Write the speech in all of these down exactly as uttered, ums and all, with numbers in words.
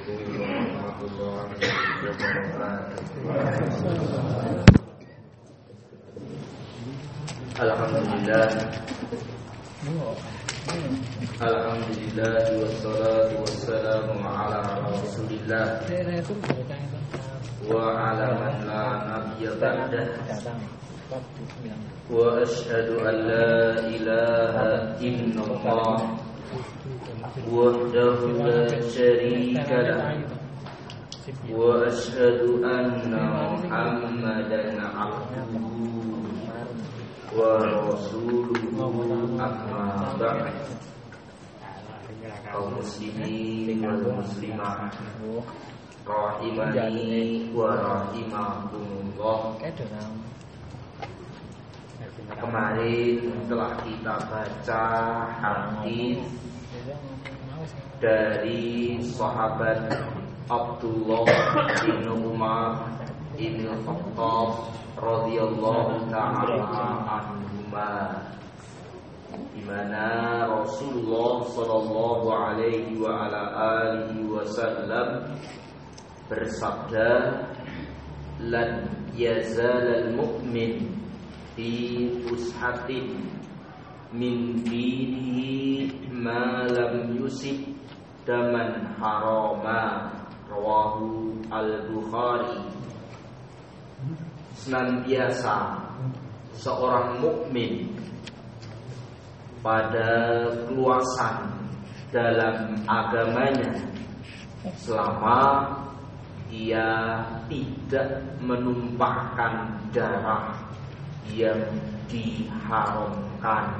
Assalamualaikum warahmatullahi wabarakatuh. Alhamdulillah. Alhamdulillah wassalatu wassalamu ala Rasulillah wa ala man la nabiyya ba'dah. Wa asyhadu an la ilaha illallah wahdahu la syarika lah wa asyhadu anna Muhammadan abduhu wa rasuluhu amma ba'd. Kaum muslimin wal muslimah rahimani wa rahimakumullah. Kemarin telah kita baca hadis dari sahabat Abdullah bin Umar bin Khattab radhiyallahu ta'ala anhuma, di mana Rasulullah sallallahu alaihi wa ala alihi wasallam bersabda, lan yazalal mu'min fi fushatin min dinihi ma lam yusib daman harama, rawahu al-Bukhari. Senantiasa seorang mukmin pada keluasan dalam agamanya selama ia tidak menumpahkan darah yang diharamkan.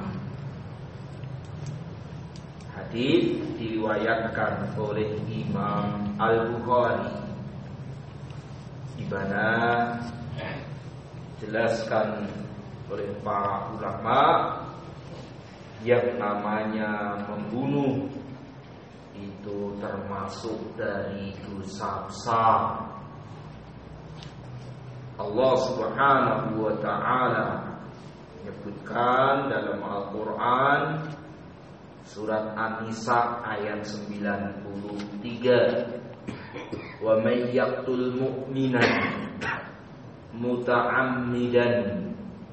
Hadis diriwayatkan oleh Imam Al-Bukhari, di mana jelaskan oleh para ulama yang namanya membunuh itu termasuk dari dosa besar. Allah Subhanahu wa ta'ala menyebutkan dalam Al-Quran surat An-Nisa ayat sembilan puluh tiga, wa may yaqtul mu'mina muta'ammidan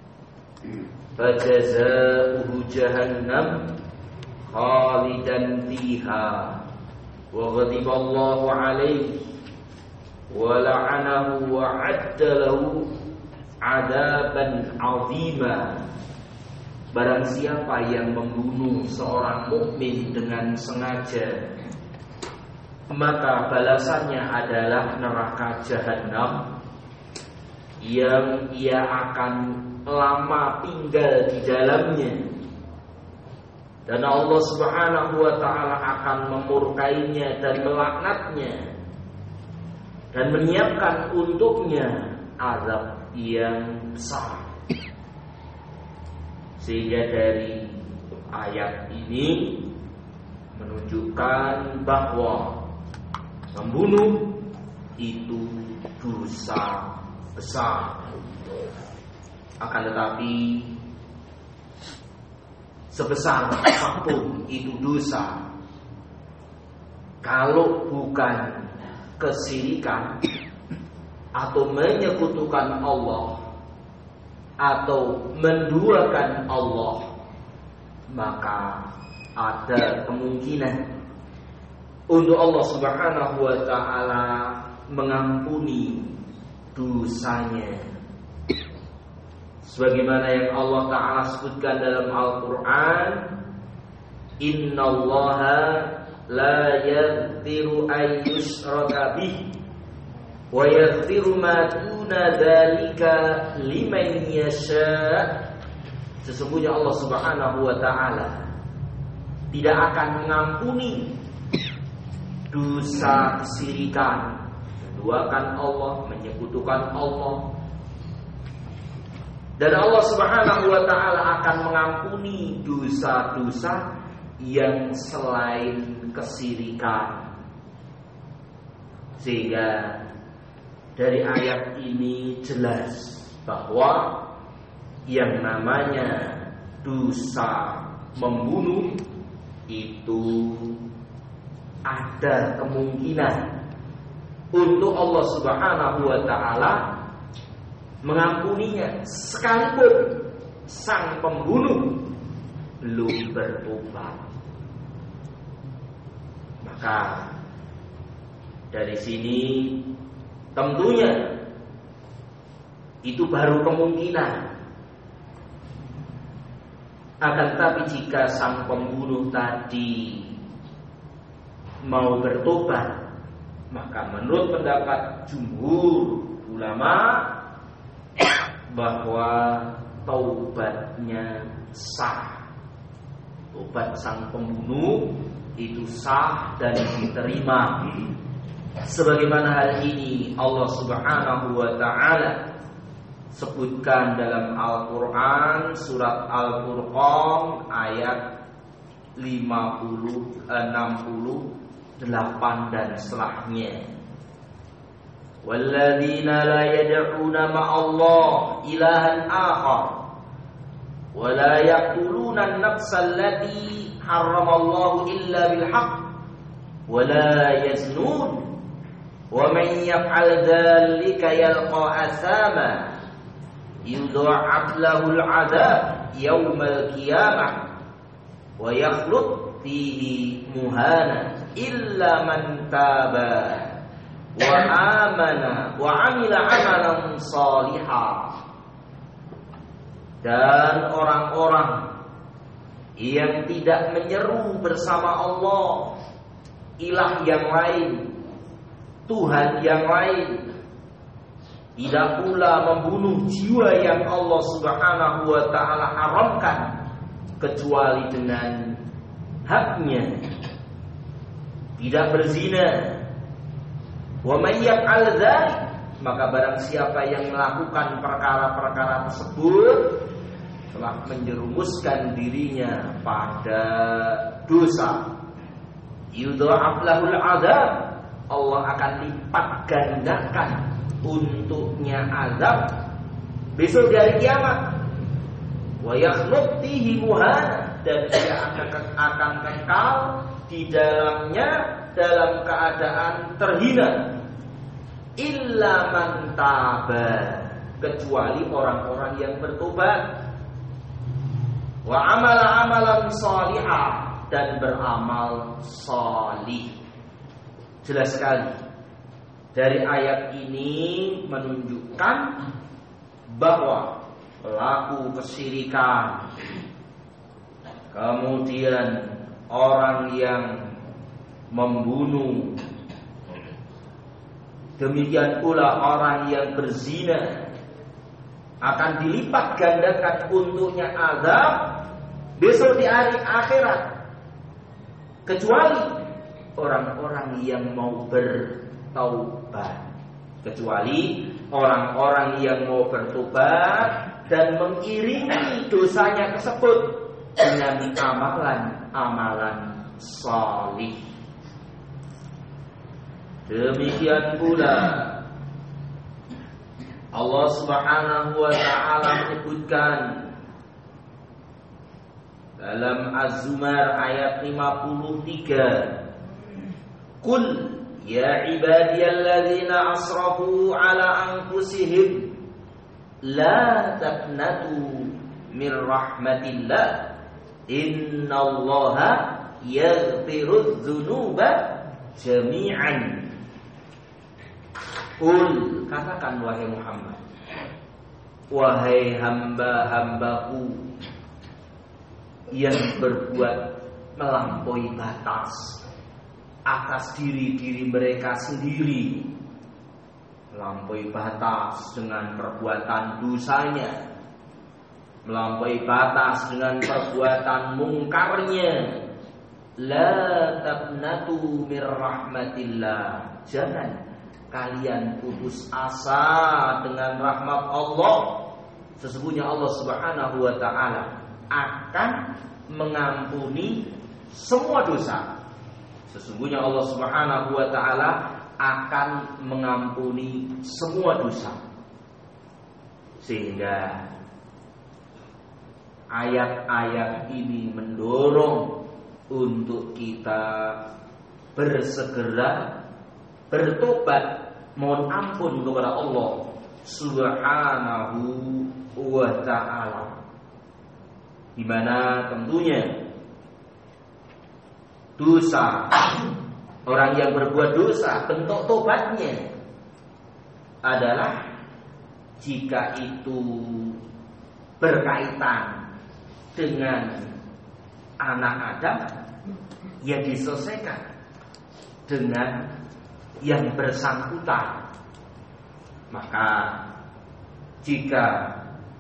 fajazaohu jahannam khalidan fiha wa ghadiballahu alaihi wa la'anahu wa 'adda lahu 'adaban 'azima. Barang siapa yang membunuh seorang mukmin dengan sengaja, maka balasannya adalah neraka jahanam yang ia akan lama tinggal di dalamnya, dan Allah Subhanahu wa ta'ala akan memurkainya dan melaknatnya dan menyiapkan untuknya azab yang besar. Sehingga dari ayat ini menunjukkan bahwa membunuh itu dosa besar. Akan tetapi sebesar apapun itu dosa, kalau bukan kesyirikan atau menyekutukan Allah atau menduakan Allah, maka ada kemungkinan untuk Allah Subhanahu wa ta'ala mengampuni dosanya, sebagaimana yang Allah Ta'ala sebutkan dalam Al-Quran, innallaha la yaghfiru an yushraka bih wa yaghfiru ma duna dzalika liman yasha. Sesungguhnya Allah Subhanahu wa ta'ala tidak akan mengampuni dosa kesyirikan, menduakan Allah, menyekutukan Allah, dan Allah Subhanahu wa ta'ala akan mengampuni dosa-dosa yang selain kesyirikan. Sehingga dari ayat ini jelas bahwa yang namanya dosa membunuh itu ada kemungkinan untuk Allah Subhanahu wa taala mengampuninya sekalipun sang pembunuh belum bertobat. Maka dari sini tentunya itu baru kemungkinan. Akan tetapi jika sang pembunuh tadi mau bertobat, maka menurut pendapat jumhur ulama bahwa taubatnya sah. Taubat sang pembunuh itu sah dan diterima. Sebagaimana hal ini Allah Subhanahu wa taala sebutkan dalam Al-Quran surat Al-Furqan ayat lima puluh, enam puluh delapan dan setelahnya. Walladzina la yad'una ma'allah ilahan akhar wa la yaqtuluna an-nafsa allati harramallahu illa bil haqq wa la yaznun wa man yaf'al dzalika yalqa athama yudha'af lahul 'adzab yaumal qiyamah wa yakhlud fihi muhana illa man taba wa amana wa 'amila 'amalan shalihan. Dan orang-orang yang tidak menyeru bersama Allah ilah yang lain, Tuhan yang lain, tidak pula membunuh jiwa yang Allah Subhanahu wa taala haramkan kecuali dengan haknya, tidak berzina. Wa may yaf'al dzalik, maka barang siapa yang melakukan perkara-perkara tersebut telah menjerumuskan dirinya pada dosa, yudha'af lahul 'adzab, Allah akan lipat gandakan untuknya azab besok di hari kiamat. Wa yakhlud fihi muhana, dan dia akan akan kekal di dalamnya dalam keadaan terhina. Illa man taba, kecuali orang-orang yang bertobat. Wa amala amalan shalihah, dan beramal salih. Jelas sekali dari ayat ini menunjukkan bahwa pelaku kesyirikan, kemudian orang yang membunuh, demikian pula orang yang berzina akan dilipat gandakan untuknya azab besok di hari akhirat, kecuali orang-orang yang mau bertaubat, kecuali orang-orang yang mau bertobat dan mengiringi dosanya tersebut dengan amalan-amalan salih. Demikian pula Allah Subhanahu wa taala menyebutkan dalam Az-Zumar ayat lima puluh tiga, Qul ya ibadiyalladzina asrafu ala anfusihim la taqnatu min rahmatillah innallaha yaghfirudz dzunuba jami'an. Qul, katakan wahai Muhammad, wahai hamba-hambaku yang berbuat melampaui batas atas diri-diri mereka sendiri, melampaui batas dengan perbuatan dosanya, melampaui batas dengan perbuatan mungkarnya. La taqnatu mir rahmatillah, jangan kalian putus asa dengan rahmat Allah. Sesungguhnya Allah Subhanahu wa taala akan mengampuni semua dosa. Sesungguhnya Allah Subhanahu wa taala akan mengampuni semua dosa. Sehingga ayat-ayat ini mendorong untuk kita bersegera bertobat, mohon ampun kepada Allah Subhanahu wa ta'ala. Di mana tentunya dosa, orang yang berbuat dosa, bentuk tobatnya adalah jika itu berkaitan dengan anak Adam, ya diselesaikan dengan yang bersangkutan. Maka jika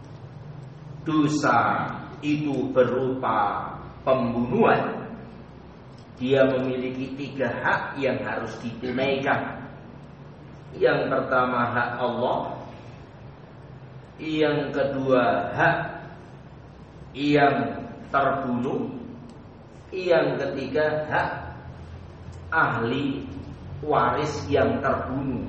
dosa itu berupa pembunuhan, dia memiliki tiga hak yang harus ditunaikan. Yang pertama hak Allah, yang kedua hak yang terbunuh, yang ketiga hak ahli waris yang terbunuh.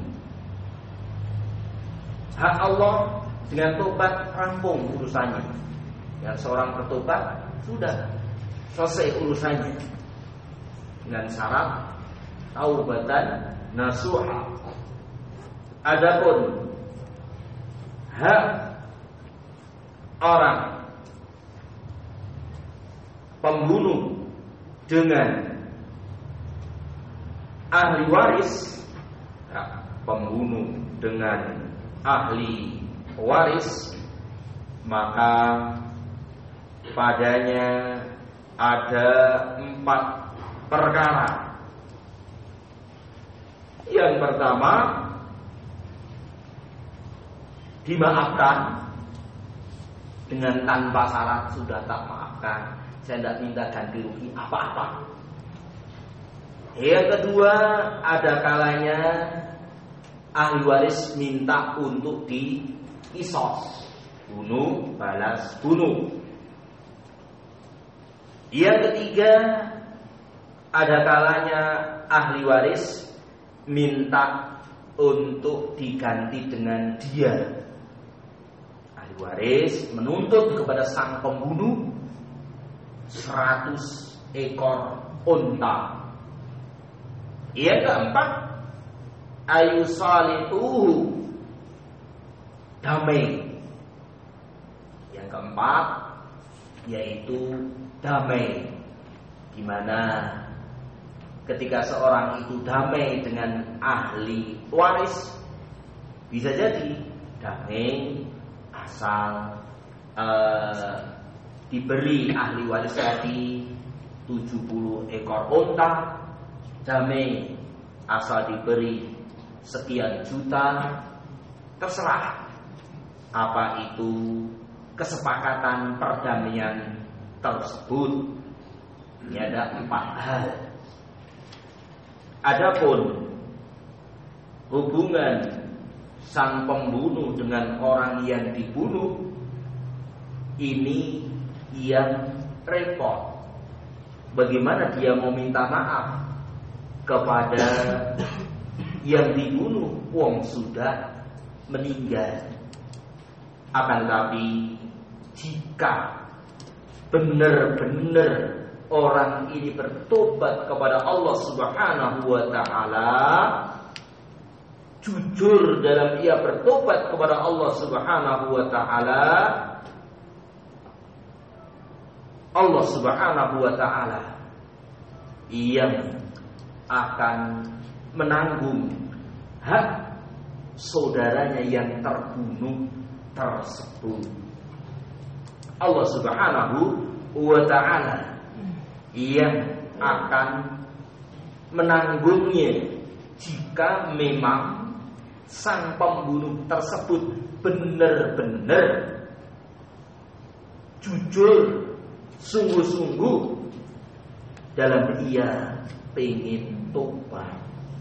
Hak Allah dengan tobat rampung urusannya. Yang seorang bertobat sudah selesai urusannya dengan syarat taubatan nasuha. Adapun hak orang pembunuh dengan ahli waris, hak pembunuh dengan ahli waris, maka padanya ada empat perkara. Yang pertama, dimaafkan dengan tanpa syarat, sudah tak maafkan, saya tidak minta ganti rugi apa-apa. Yang kedua, ada kalanya ahli waris minta untuk dikisos, bunuh balas bunuh. Yang ketiga, ada kalanya ahli waris minta untuk diganti dengan dia. Ahli waris menuntut kepada sang pembunuh seratus ekor unta. Yang keempat, ayu salituhu, damai. Yang keempat yaitu damai, di mana ketika seorang itu damai dengan ahli waris, bisa jadi damai asal uh, diberi ahli waris tadi tujuh puluh ekor unta, damai asal diberi sekian juta, terserah apa itu kesepakatan perdamaian tersebut. Ini ada empat hal. Adapun hubungan sang pembunuh dengan orang yang dibunuh, ini yang repot. Bagaimana dia mau minta maaf kepada yang dibunuh, wong sudah meninggal. Akan tapi jika benar-benar orang ini bertobat kepada Allah Subhanahu wa ta'ala, jujur dalam ia bertobat kepada Allah Subhanahu wa ta'ala, Allah Subhanahu wa ta'ala yang akan menanggung hak saudaranya yang terbunuh tersebut. Allah Subhanahu wa ta'ala yang akan menanggungnya jika memang sang pembunuh tersebut benar-benar jujur, sungguh-sungguh dalam ia pengen tobat.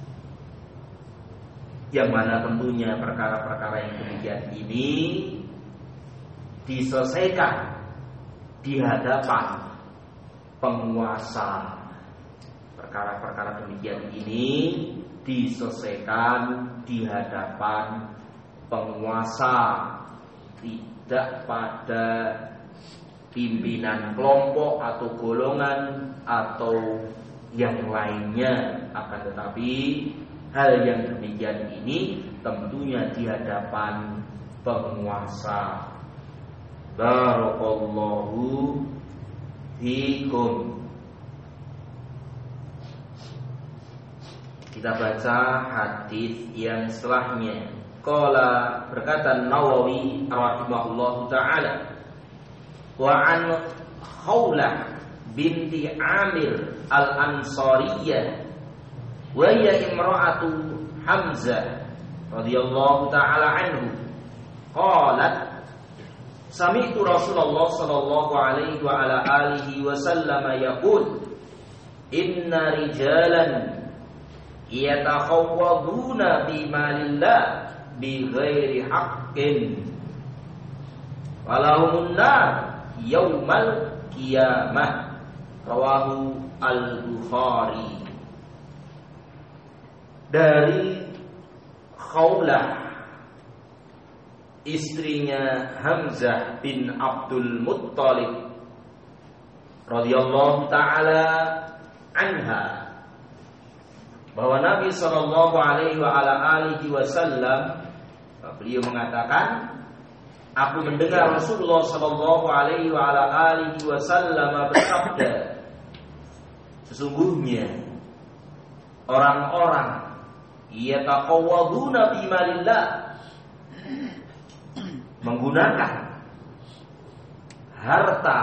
Yang mana tentunya perkara-perkara yang demikian ini diselesaikan di hadapan penguasa. Perkara-perkara demikian ini diselesaikan di hadapan penguasa, tidak pada pimpinan kelompok atau golongan atau yang lainnya, akan tetapi hal yang demikian ini tentunya di hadapan penguasa. Barakallahu fikum. Kita baca hadis yang setelahnya. Qala, berkata Nawawi rahimahullahu taala, wa an Khawlah binti Amir al-Ansariyah wa hiya imra'atu Hamzah radhiyallahu taala anhu qalat sami'tu Rasulullah sallallahu alaihi wa ala alihi wa sallam yaqul inna rijalan yatakhawwaduna bi malillah bi ghairi haqqin walahumun nar yaumal qiyamah. Rawahu al-Bukhari. Dari Khawlah, istrinya Hamzah bin Abdul Muttalib radhiyallahu taala anha, bahwa Nabi sallallahu alaihi wa ala alihi wasallam, beliau mengatakan, aku mendengar Rasulullah sallallahu alaihi wa ala alihi wasallam bersabda, sesungguhnya orang-orang yataqawwaduna bi malillah, menggunakan harta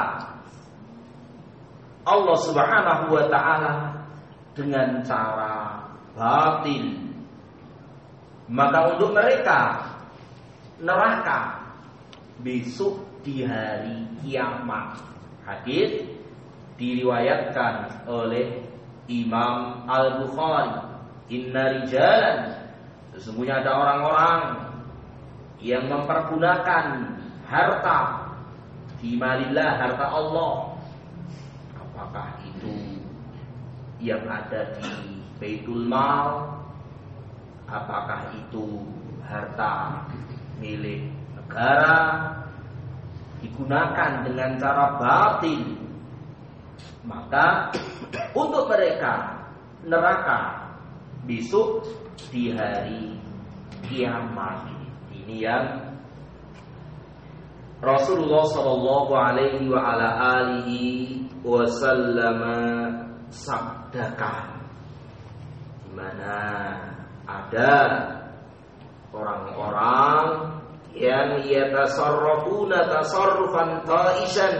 Allah Subhanahu wa taala dengan cara batil, maka untuk mereka neraka besok di hari kiamat. Hadis diriwayatkan oleh Imam Al-Bukhari. Inna rijalan, sesungguhnya ada orang-orang yang mempergunakan harta fi malillah, harta Allah. Apakah itu yang ada di Baitul Mal? Apakah itu harta milik negara digunakan dengan cara batil? Maka untuk mereka neraka besok di hari kiamat. Ini yang Rasulullah sallallahu alaihi wa ala alihi wasallam sabdakan, di mana ada orang-orang yang yatasarrafuna tasarrufan ta'isan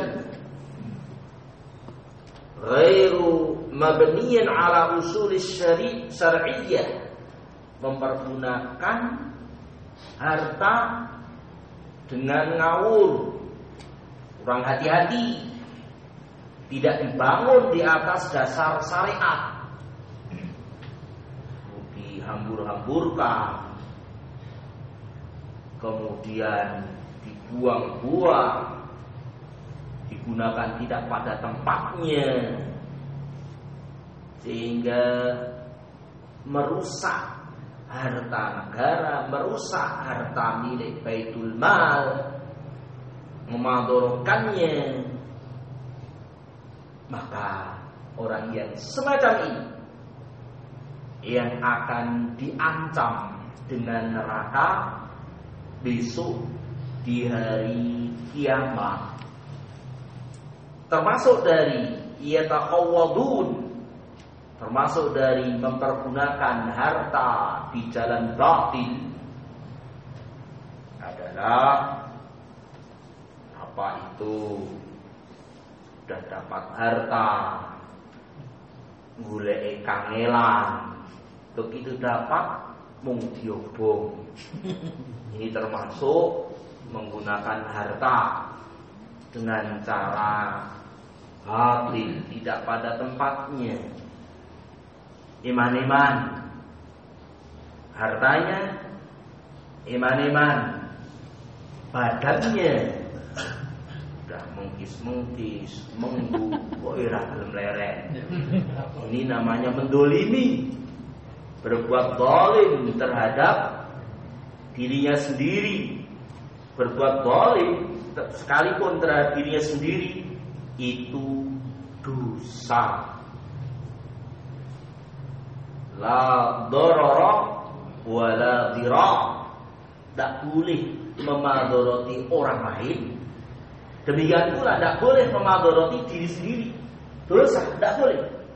ghairu mabniyan ala usulis syari' syar'iyyah, mempergunakan harta dengan ngawur, kurang hati-hati, tidak dibangun di atas dasar syariat, dihambur-hamburkan, kemudian dibuang-buang, digunakan tidak pada tempatnya, sehingga merusak harta negara, merusak harta milik Baitul Mal, memadorkannya. Maka orang yang semacam ini yang akan diancam dengan neraka besok di hari kiamat. Termasuk dari yataqawwadun, termasuk dari mempergunakan harta di jalan batil adalah apa itu? Sudah dapat harta, golek kangelan, begitu dapat mung diobong. Ini termasuk menggunakan harta dengan cara batil, tidak pada tempatnya. Iman-iman hartanya, iman-iman badannya sudah mengkis-mengkis, menggu, kok ora gelem lerek. Ini namanya mendolimi, berbuat zalim terhadap dirinya sendiri. Berbuat zalim sekalipun terhadap dirinya sendiri itu dosa. La darara tidak boleh memadoroti orang lain. Demikian pula tidak boleh memadoroti diri sendiri. Dosa, tidak boleh.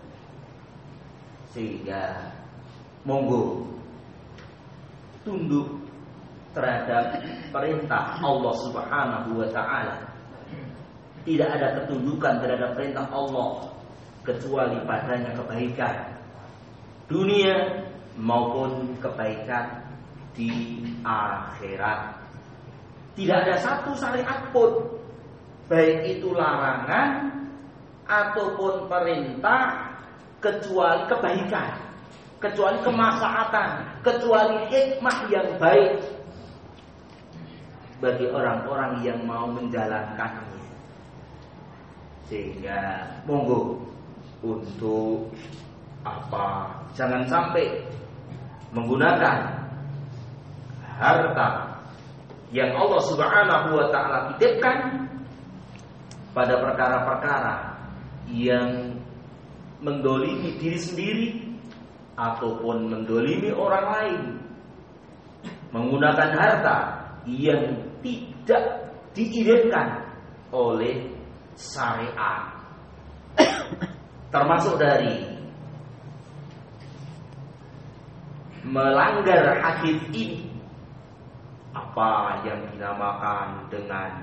Sehingga monggo tunduk terhadap perintah Allah Subhanahu wa ta'ala. Tidak ada ketundukan terhadap perintah Allah kecuali padanya kebaikan dunia maupun kebaikan di akhirat. Tidak ada satu syariat pun, baik itu larangan ataupun perintah, kecuali kebaikan, kecuali kemaslahatan, kecuali hikmah yang baik bagi orang-orang yang mau menjalankannya. Sehingga monggo untuk apa? Jangan sampai menggunakan harta yang Allah Subhanahu wa ta'ala titipkan pada perkara-perkara yang mendolimi diri sendiri ataupun mendolimi orang lain, menggunakan harta yang tidak diizinkan oleh syariat, termasuk dari melanggar hadis ini, apa yang dinamakan dengan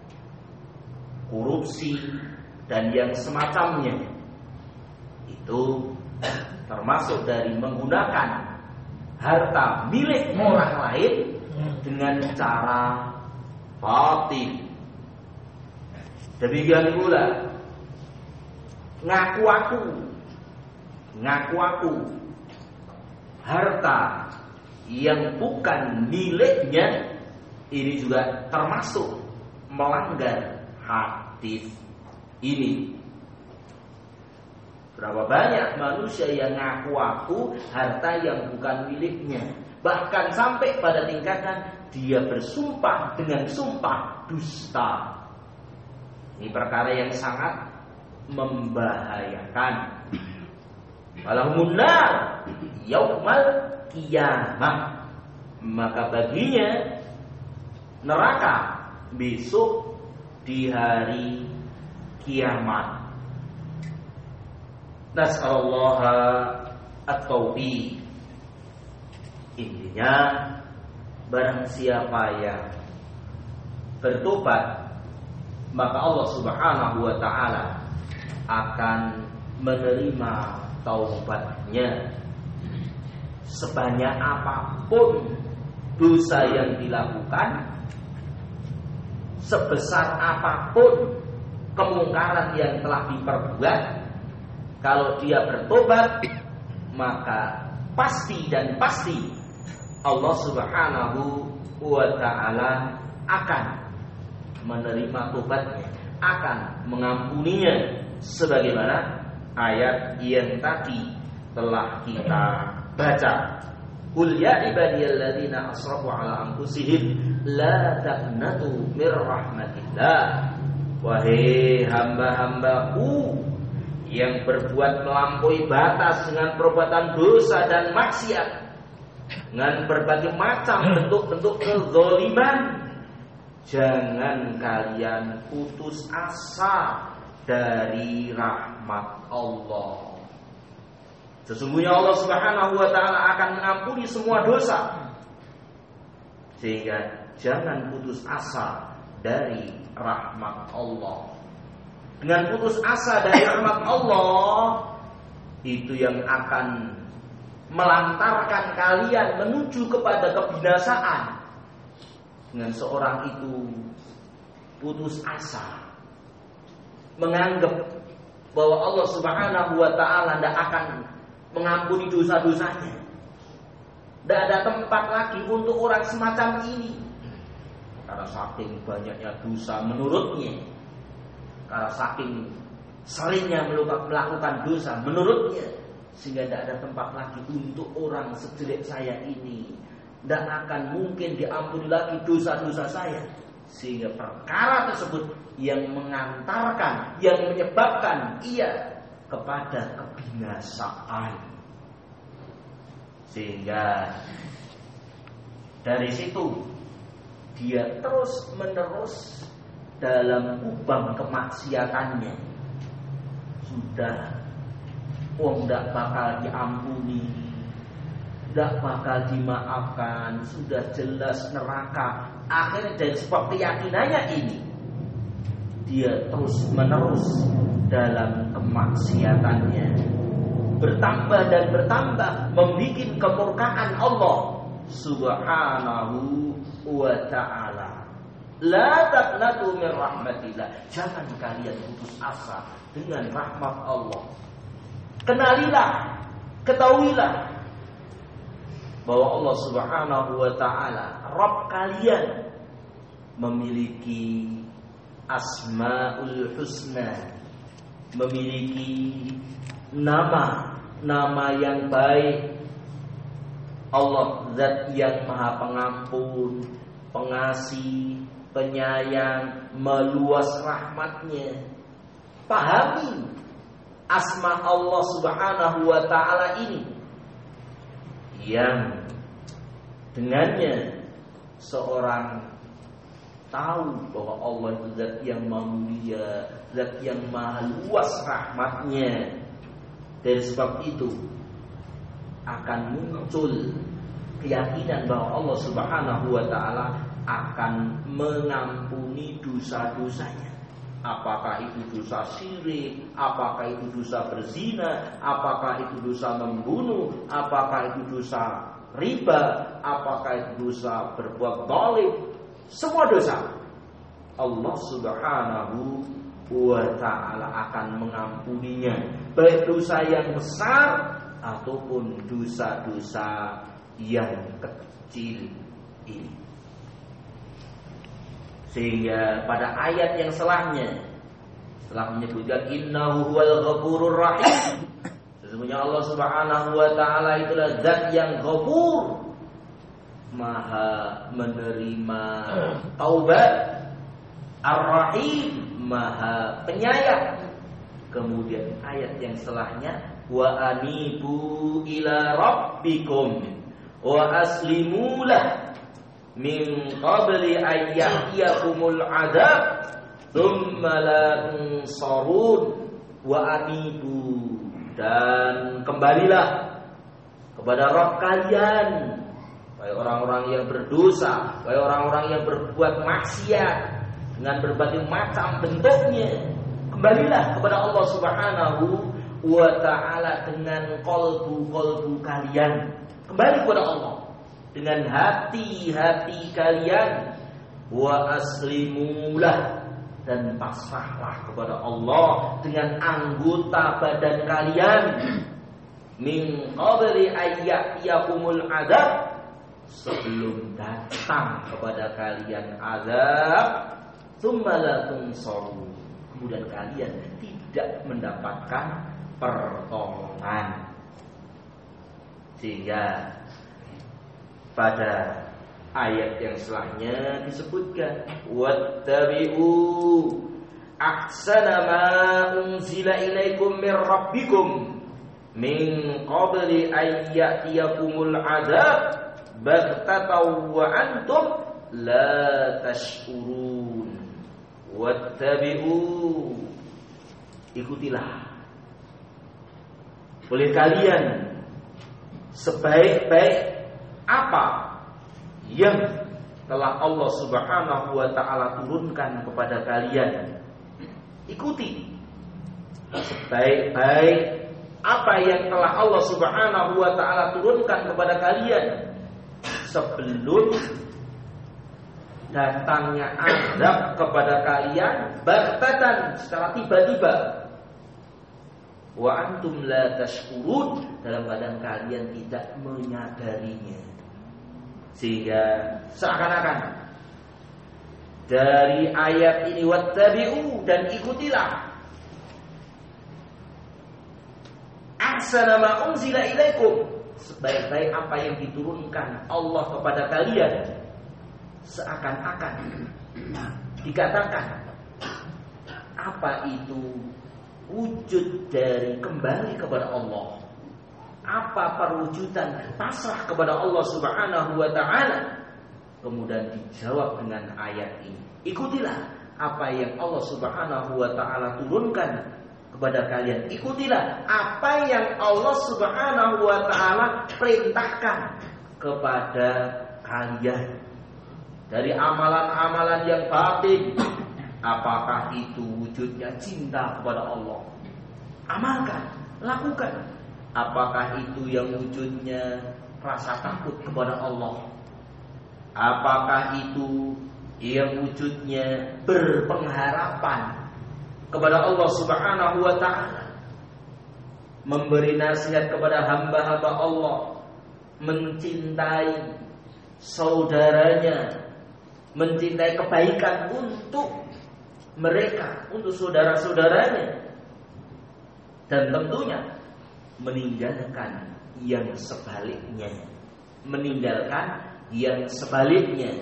korupsi dan yang semacamnya. Itu termasuk dari menggunakan harta milik orang lain dengan cara batil. Demikian pula ngaku-ngaku, ngaku-ngaku harta yang bukan miliknya, ini juga termasuk melanggar hadis ini. Berapa banyak manusia yang ngaku-ngaku harta yang bukan miliknya, bahkan sampai pada tingkatan dia bersumpah dengan sumpah dusta. Ini perkara yang sangat membahayakan. Walahumun nar yaumal qiyamah, maka baginya neraka besok di hari kiamat. Nas'alullah at-taufiq. Intinya, barang siapa yang bertobat, maka Allah Subhanahu wa ta'ala akan menerima taubatnya. Sebanyak apapun dosa yang dilakukan, sebesar apapun kemungkaran yang telah diperbuat, kalau dia bertobat, maka pasti dan pasti Allah Subhanahu wa ta'ala akan menerima tobatnya, akan mengampuninya, sebagaimana ayat yang tadi telah kita baca. Qul ya ibadiyalladzina asrafu ala anfusihim la taqnatu mir rahmatillah. Wahai hamba-hambaku yang berbuat melampaui batas dengan perbuatan dosa dan maksiat, dengan berbagai macam bentuk-bentuk kezaliman, jangan kalian putus asa dari rahmat Allah. Sesungguhnya Allah Subhanahu wa ta'ala akan mengampuni semua dosa. Sehingga jangan putus asa dari rahmat Allah. Dengan putus asa dari rahmat Allah, itu yang akan melantarkan kalian menuju kepada kebinasaan. Dengan seorang itu putus asa, menganggap bahwa Allah Subhanahu wa ta'ala tidak akan mengampuni dosa-dosanya, tidak ada tempat lagi untuk orang semacam ini, karena saking banyaknya dosa menurutnya, karena saking seringnya melakukan dosa menurutnya, sehingga tidak ada tempat lagi untuk orang sejelek saya ini. Dan akan mungkin diampuni lagi dosa-dosa saya. Sehingga perkara tersebut yang mengantarkan, yang menyebabkan ia kepada kebinasaan. Sehingga dari situ dia terus menerus dalam kubang kemaksiatannya. Sudah wong ndak bakal diampuni, ndak bakal dimaafkan, sudah jelas neraka. Akhirnya dari sebab keyakinannya ini, dia terus menerus dalam kemaksiatannya, bertambah dan bertambah, membuat kemurkaan Allah Subhanahu wa ta'ala. La taqnatu min rahmatillah. Jangan kalian putus asa dengan rahmat Allah. Kenalilah, ketahuilah bahwa Allah Subhanahu wa ta'ala Rabb kalian memiliki Asmaul Husna, memiliki nama-nama yang baik. Allah zat yang maha pengampun, pengasih, penyayang, meluas rahmatnya. Pahami asma Allah Subhanahu wa ta'ala ini, yang dengannya seorang tahu bahwa Allah itu zat yang mulia, zat yang maha luas rahmatnya. Dari sebab itu akan muncul keyakinan bahwa Allah Subhanahu wa ta'ala akan mengampuni dosa-dosanya. Apakah itu dosa syirik, apakah itu dosa berzina, apakah itu dosa membunuh, apakah itu dosa riba, apakah itu dosa berbuat zalim, semua dosa Allah Subhanahu wa ta'ala akan mengampuninya, baik dosa yang besar ataupun dosa-dosa yang kecil ini. Sehingga pada ayat yang setelahnya, setelah menyebutkan innahu huwal ghafurur rahim, sesungguhnya Allah Subhanahu wa ta'ala itulah zat yang ghafur, maha menerima taubat, ar-rahim, maha penyayang. Kemudian ayat yang setelahnya, wa anibu ila rabbikum wa aslimu lah min qabli ayyatiyakumul adab thumma la tunsarun. Wa anibu, dan kembalilah kepada Rabb kalian, wahai orang-orang yang berdosa, wahai orang-orang yang berbuat maksiat dengan berbagai macam bentuknya. Kembalilah kepada Allah Subhanahu wa ta'ala dengan kolbu-kolbu kalian. Kembali kepada Allah dengan hati-hati kalian. Wa aslimulah, dan pasrahlah kepada Allah dengan anggota badan kalian. Min qabli ayyatiyakumul adab, sebelum datang kepada kalian azab. Tsumma la tunsarun, kemudian kalian tidak mendapatkan pertolongan. Sehingga pada ayat yang setelahnya disebutkan wattabi'u ahsana ma unzila ilaikum mir rabbikum min qabli ayyatiyakumul adab baghtatan wa antum la tash'urun. Wattabi'u, ikutilah oleh kalian sebaik-baik apa yang telah Allah Subhanahu wa ta'ala turunkan kepada kalian. Ikuti sebaik-baik apa yang telah Allah Subhanahu wa ta'ala turunkan kepada kalian sebelum datangnya azab kepada kalian baghtatan, secara tiba-tiba. Wa antum la tashkurun, dalam keadaan kalian tidak menyadarinya. Sehingga seakan-akan dari ayat ini wattabi'u, dan ikutilah ahsana ma unzila ilaikum, sebaik-baik apa yang diturunkan Allah kepada kalian. Seakan-akan dikatakan apa itu wujud dari kembali kepada Allah, apa perwujudan pasrah kepada Allah Subhanahu wa ta'ala. kemudian dijawab dengan ayat ini. Ikutilah apa yang Allah Subhanahu wa taala turunkan kepada kalian. Ikutilah apa yang Allah Subhanahu wa taala perintahkan kepada kalian. Dari amalan-amalan yang batin, apakah itu wujudnya cinta kepada Allah? Amalkan, lakukan. Apakah itu yang wujudnya rasa takut kepada Allah? Apakah itu yang wujudnya berpengharapan kepada Allah Subhanahu wa ta'ala? Memberi nasihat kepada hamba-hamba Allah, mencintai saudaranya, mencintai kebaikan untuk mereka, untuk saudara-saudaranya, dan tentunya meninggalkan yang sebaliknya, meninggalkan yang sebaliknya.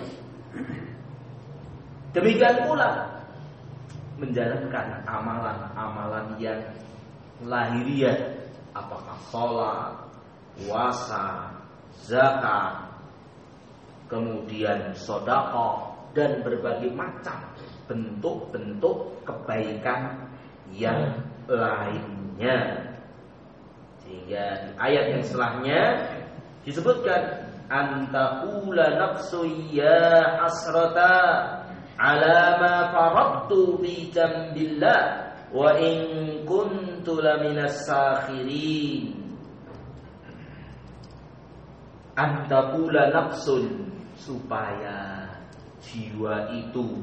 Demikian pula menjalankan amalan-amalan yang lahiriah, apakah sholat, puasa, zakat, kemudian sedekah, dan berbagai macam bentuk-bentuk kebaikan yang lainnya. Sehingga di ayat yang setelahnya disebutkan antaqula nafsu ya hasrata ala ma faradtu fi jambillah wa in kuntu laminas sakhirin. Antaqula nafsun, supaya jiwa itu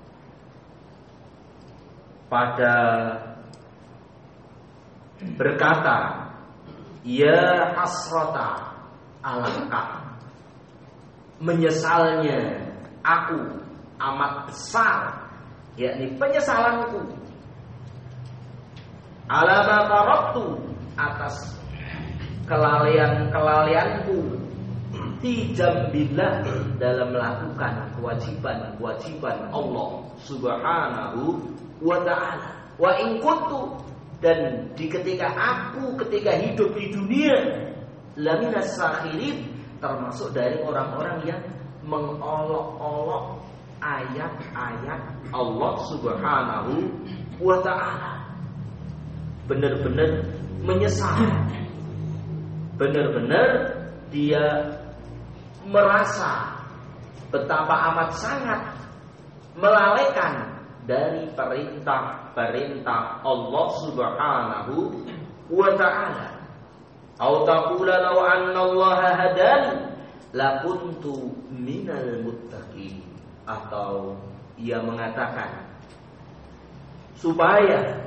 pada berkata, ya hasrata, alangkah menyesalnya aku, amat besar, yakni penyesalanku, ala ma faradtu, atas kelalaian-kelalaianku, di jambillah, dalam melakukan kewajiban-kewajiban Allah Subhanahu wa ta'ala. Wa in kuntu, dan di ketika aku ketika hidup di dunia, laminas sakhirin, termasuk dari orang-orang yang mengolok-olok ayat-ayat Allah Subhanahu wa ta'ala. Benar-benar menyesal, benar-benar dia merasa betapa amat sangat melalaikan dari perintah-perintah Allah Subhanahu wa ta'ala. Au taqula law anna Allah hadani lakuntu minal muttaqin, atau ia mengatakan, supaya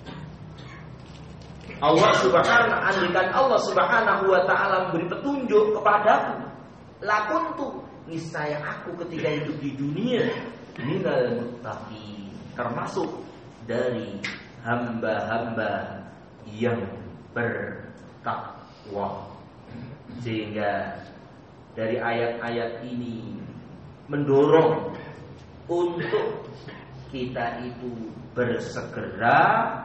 Allah Subhanahu andikan Allah Subhanahu wa ta'ala memberi petunjuk kepadaku, lakuntu, niscaya aku ketika hidup di dunia minal muttaqin, termasuk dari hamba-hamba yang bertakwa. Sehingga dari ayat-ayat ini mendorong untuk kita itu bersegera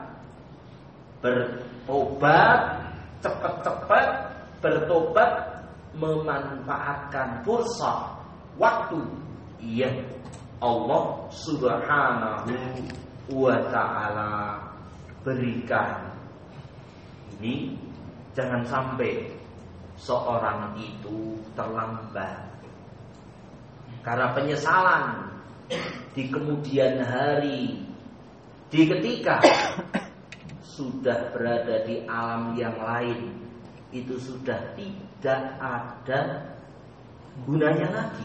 bertobat, cepat-cepat bertobat, memanfaatkan fursa waktu yang Allah Subhanahu wa ta'ala berikan. Ini jangan sampai seorang itu terlambat, karena penyesalan di kemudian hari, di ketika sudah berada di alam yang lain, itu sudah tidak ada gunanya lagi.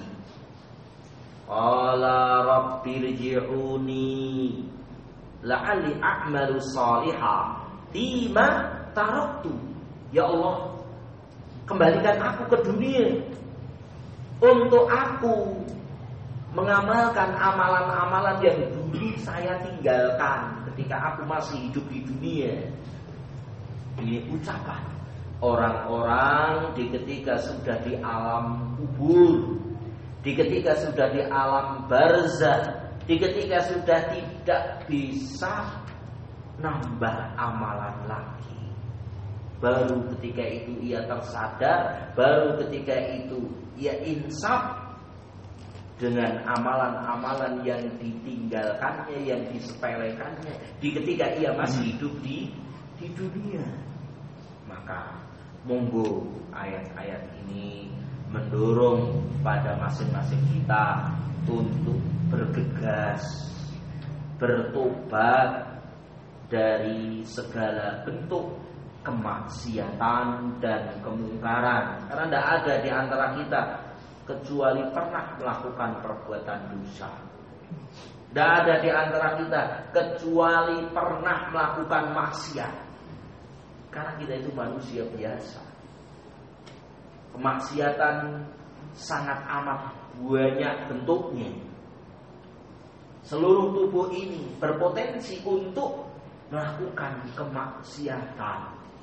Qala rabbirji'uni la'alli a'malu shalihan fima taraktu. Ya Allah, kembalikan aku ke dunia untuk aku mengamalkan amalan-amalan yang dulu saya tinggalkan ketika aku masih hidup di dunia. Ini ucapan orang-orang di ketika sudah di alam kubur, di ketika sudah di alam barzakh, di ketika sudah tidak bisa nambah amalan lagi. Baru ketika itu ia tersadar, baru ketika itu ia insaf dengan amalan-amalan yang ditinggalkannya, yang disepelekannya di ketika ia masih hidup di di dunia. Maka monggo ayat-ayat ini mendorong pada masing-masing kita untuk bergegas, bertobat dari segala bentuk kemaksiatan dan kemungkaran. Karena tidak ada di antara kita kecuali pernah melakukan perbuatan dosa. Tidak ada di antara kita kecuali pernah melakukan maksiat. Karena kita itu manusia biasa. Kemaksiatan sangat amat banyak bentuknya. Seluruh tubuh ini berpotensi untuk melakukan kemaksiatan.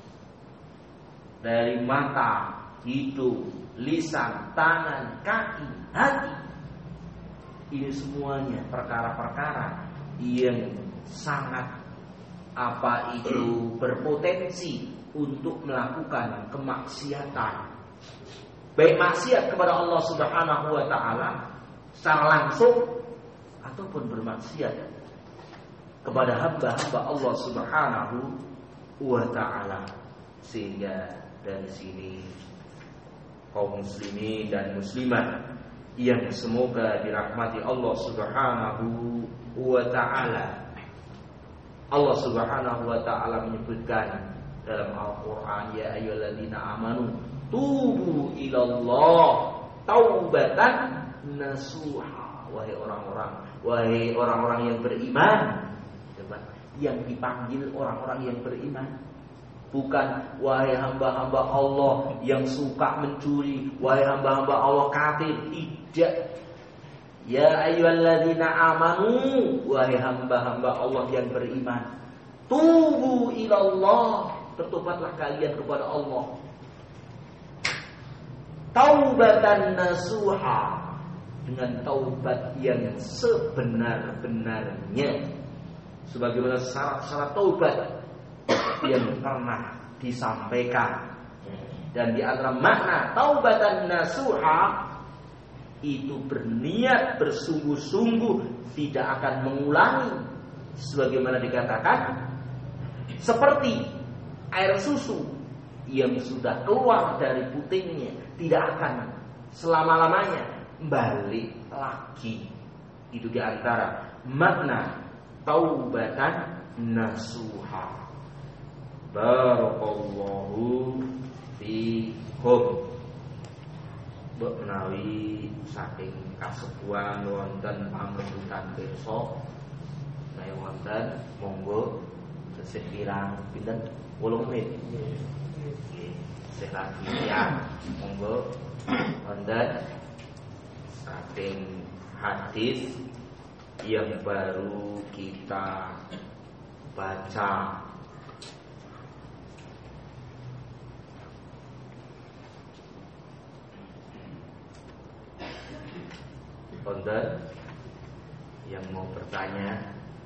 Dari mata, hidung, lisan, tangan, kaki, hati. Ini semuanya perkara-perkara yang sangat apa itu berpotensi untuk melakukan kemaksiatan. Baik maksiat kepada Allah Subhanahu wa taala secara langsung ataupun bermaksiat kepada hamba-hamba Allah Subhanahu wa taala. Sehingga dari sini kaum muslimin dan muslimat yang semoga dirahmati Allah Subhanahu wa taala. Allah Subhanahu wa taala menyebutkan dalam Al-Qur'an, ya ayyuhalladzina amanu tubu ilallah taubatan nasuha. Wahai orang-orang, wahai orang-orang yang beriman. Coba, yang dipanggil orang-orang yang beriman, bukan wahai hamba-hamba Allah yang suka mencuri, wahai hamba-hamba Allah kafir. Tidak. Ya ayyuhalladzina amanu, wahai hamba-hamba Allah yang beriman. Tubu ilallah, bertobatlah kalian kepada Allah. Taubatan nasuha, dengan taubat yang sebenar-benarnya, sebagaimana syarat-syarat taubat yang pernah disampaikan. Dan di antara makna taubatan nasuha itu berniat bersungguh-sungguh tidak akan mengulangi, sebagaimana dikatakan seperti air susu yang sudah keluar dari putingnya tidak akan selama-lamanya balik lagi. Itu di antara makna taubatan nasuha. Barakallahu fiikum. Mbok menawi saking kasepuhan wonten pamrebutan pirsa, menawi wonten monggo sesih kirang pinten wolung menit. Nggih, sesih lagi ya. Monggo wonten saking hadis yang baru kita baca. Wonten yang mau bertanya?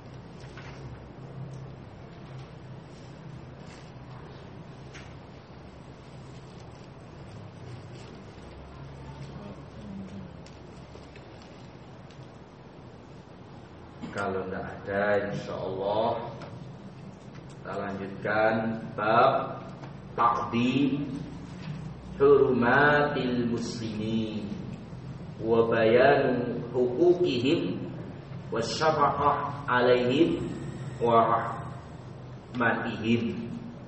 Kalau tidak ada, insya Allah kita lanjutkan bab taqdim hurumatil muslimin wa bayanu huquqihim wa syafaqah alaihim wa rahmatihim.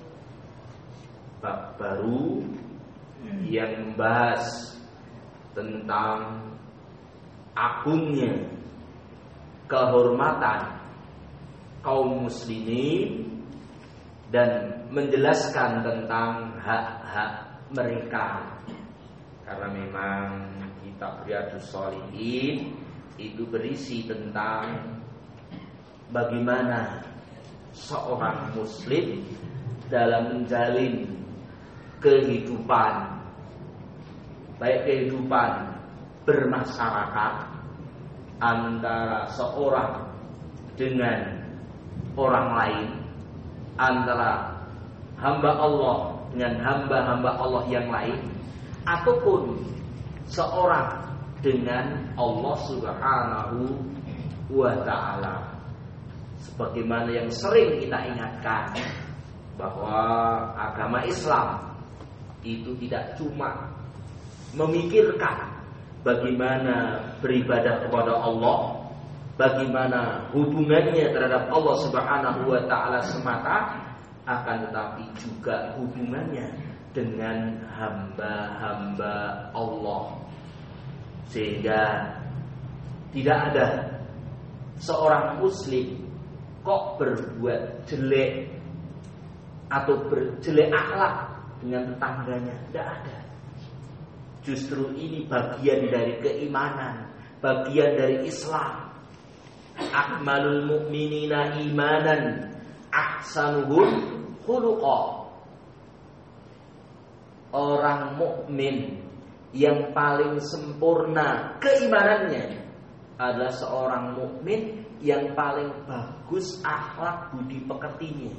Bab baru yang membahas tentang agungnya kehormatan kaum muslimin dan menjelaskan tentang hak-hak mereka. Karena memang kitab Riyadhus Shalihin itu berisi tentang bagaimana seorang muslim dalam menjalin kehidupan, baik kehidupan bermasyarakat antara seorang dengan orang lain, antara hamba Allah dengan hamba-hamba Allah yang lain, ataupun seorang dengan Allah Subhanahu wa ta'ala. Sebagaimana yang sering kita ingatkan bahwa agama Islam itu tidak cuma memikirkan bagaimana beribadah kepada Allah, bagaimana hubungannya terhadap Allah Subhanahu wa ta'ala semata, akan tetapi juga hubungannya dengan hamba-hamba Allah. Sehingga tidak ada seorang muslim kok berbuat jelek atau berjelek akhlak dengan tetangganya. Tidak ada. Justru ini bagian dari keimanan, bagian dari Islam. Akmalul mu'minina imanan ahsanuhum khuluqa. Orang mukmin yang paling sempurna keimanannya adalah seorang mukmin yang paling bagus akhlak budi pekertinya.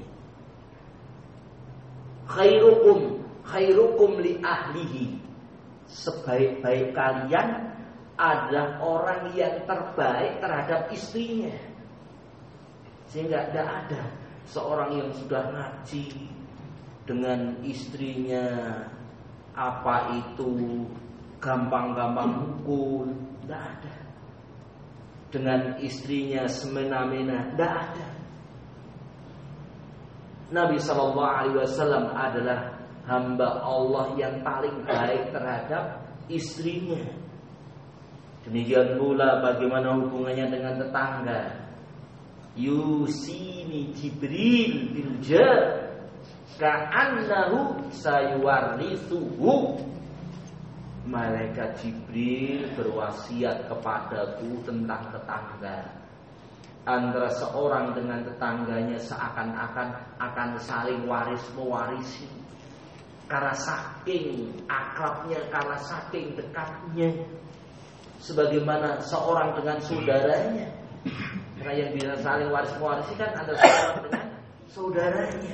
Khairukum khairukum li ahlihi. Sebaik-baik kalian adalah orang yang terbaik terhadap istrinya. Sehingga tidak ada seorang yang sudah ngaji dengan istrinya apa itu gampang-gampang mukul, tidak ada. Dengan istrinya semena-mena, tidak ada. Nabi Shallallahu Alaihi Wasallam adalah hamba Allah yang paling baik terhadap istrinya. Demikian pula bagaimana hubungannya dengan tetangga. Yusini Jibril bil jar ka'annahu sayuwarrithuhu. Malaikat Jibril berwasiat kepadaku tentang tetangga. Antara seorang dengan tetangganya seakan-akan akan saling waris mewarisi. Karena saking akrabnya, karena saking dekatnya. Sebagaimana seorang dengan saudaranya. Karena yang bisa saling waris mewarisi kan antara seorang dengan saudaranya.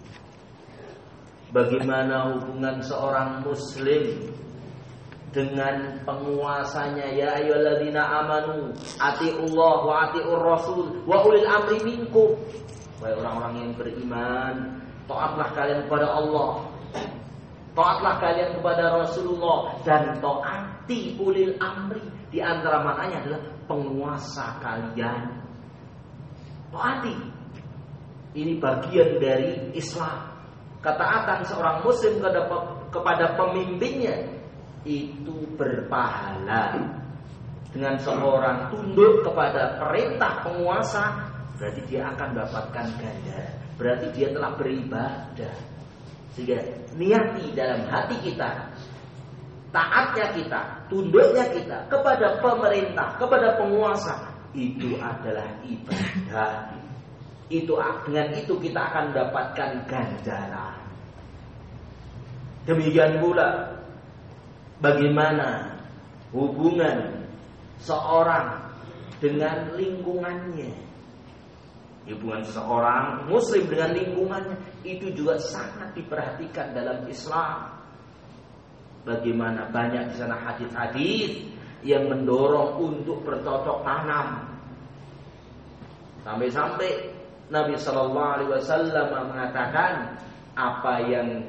Bagaimana hubungan seorang muslim dengan penguasanya? Ya ayyuhalladzina amanu atiullah wa atiur rasul wa ulil amri minkum. Wahai orang-orang yang beriman, taatlah kalian kepada Allah, taatlah kalian kepada Rasulullah, dan taati ulil amri. Di antara maknanya adalah penguasa kalian. Taati. Ini bagian dari Islam. Ketaatan seorang muslim kepada pemimpinnya itu berpahala. Dengan seorang tunduk kepada perintah penguasa, berarti dia akan mendapatkan ganda. Berarti dia telah beribadah. Sehingga niati dalam hati kita, taatnya kita, tunduknya kita kepada pemerintah, kepada penguasa, itu adalah ibadah. Itu dengan itu kita akan mendapatkan ganjaran. Demikian pula bagaimana hubungan seorang dengan lingkungannya. Hubungan seorang muslim dengan lingkungannya itu juga sangat diperhatikan dalam Islam. Bagaimana banyak di sana hadis-hadis yang mendorong untuk bercocok tanam. Sampai-sampai Nabi Shallallahu Alaihi Wasallam mengatakan apa yang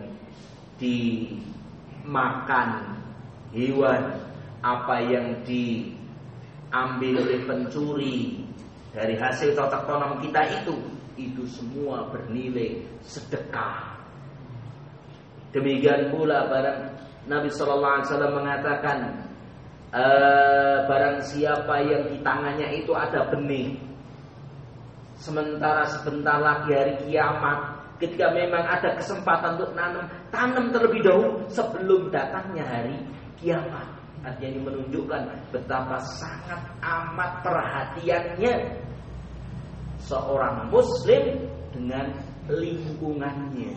dimakan hewan, apa yang diambil oleh pencuri dari hasil cocok tanam kita itu, itu semua bernilai sedekah. Demikian pula barang Nabi Shallallahu Alaihi Wasallam mengatakan e, barang siapa yang di tangannya itu ada benih, sementara sebentar lagi hari kiamat, ketika memang ada kesempatan untuk nanam, tanam terlebih dahulu sebelum datangnya hari kiamat. Artinya ini menunjukkan betapa sangat amat perhatiannya seorang muslim dengan lingkungannya.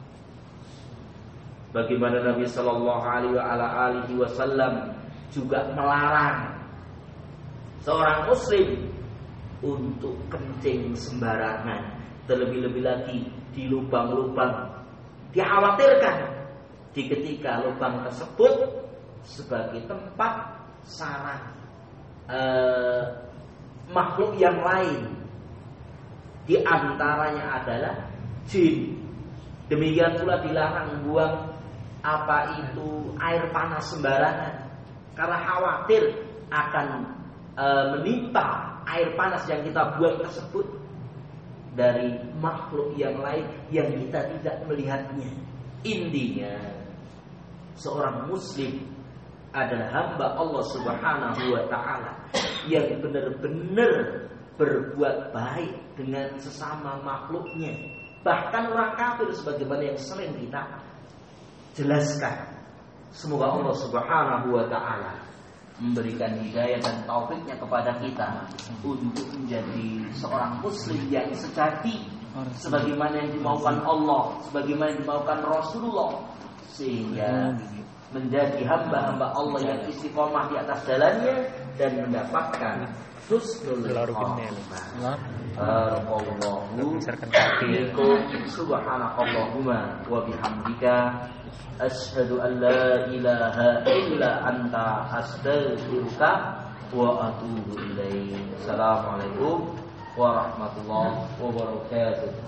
Bagaimana Nabi Shallallahu Alaihi Wasallam juga melarang seorang muslim untuk kencing sembarangan, terlebih-lebih lagi di lubang-lubang. Dikhawatirkan di ketika lubang tersebut sebagai tempat sarang eh, makhluk yang lain. Di antaranya adalah jin. Demikian pula dilarang buang apa itu air panas sembarangan, karena khawatir akan e, menimpa air panas yang kita buang tersebut dari makhluk yang lain yang kita tidak melihatnya. Intinya seorang muslim adalah hamba Allah Subhanahu wa taala yang benar-benar berbuat baik dengan sesama makhluknya, bahkan orang kafir, sebagaimana yang sering kita jelaskan. Semoga Allah Subhanahu wa taala memberikan hidayah dan taufiknya kepada kita untuk menjadi seorang muslim yang sejati, sebagaimana yang dimaukan Allah, sebagaimana yang dimaukan Rasulullah, sehingga menjadi hamba-hamba Allah yang istiqomah di atas jalannya dan mendapatkan husnul khatimah. Barakallahu fiikum. Subhanakallahumma wa bihamdika asyhadu an la ilaha illa anta astaghfiruka wa atubu ilaik. Assalamualaikum warahmatullahi wabarakatuh.